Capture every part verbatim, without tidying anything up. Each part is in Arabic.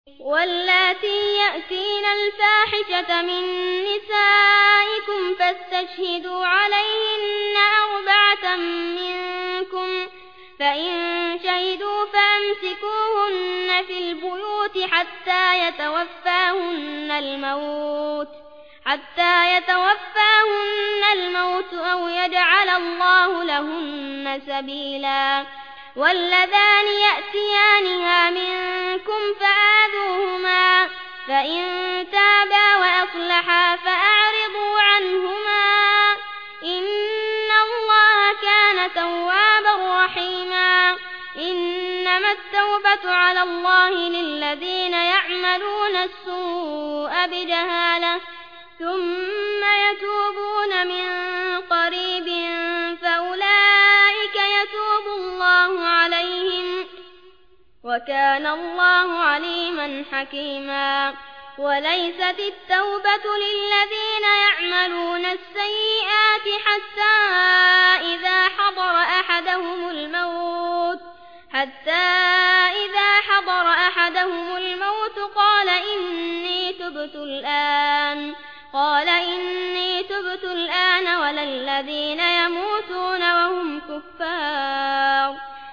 واللاتي يأتين الفاحشة من نسائكم فاستشهدوا عليهن أربعة منكم فإن شهدوا فأمسكوهن في البيوت حتى يتوفاهن الموت حتى يتوفاهن الموت أو يجعل الله لهن سبيلا واللذان يأتيانها منكم فآذوهما فإن تابا وأصلحا فأعرضوا عنهما إن الله كان توابا رحيما إنما التوبة على الله للذين يعملون السوء بجهالة ثم يتوبون من قريب فأولئك يتوب الله عليهم وكان الله عليما حكيما وليست التوبة للذين يعملون السيئات حتى إذا حضر أحدهم الموت حتى إذا حضر أحدهم الموت قال إني تبت الآن قال إني تبت الآن ولا الذين يموتون وهم كفار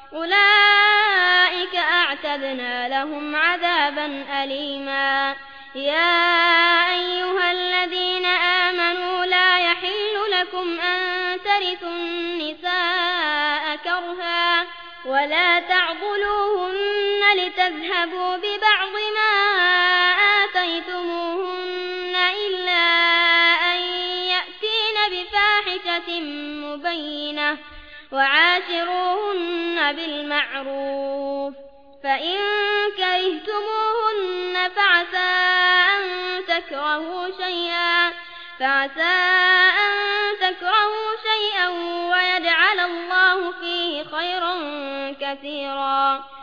أولئك أعتدنا لهم عذابا أليما يا أيها الذين آمنوا لا يحل لكم أن ترثوا النساء كرها ولا تعضلوهن لتذهبوا ببعض ما آتيتموهن إلا أن يأتين بفاحشة مبينة وعاشروهن بالمعروف فإن كرهتموهن فعسى أن تكرهوا شيئا فعسى أن تكرهوا شيئا ويجعل الله فيه خيرا كثيرا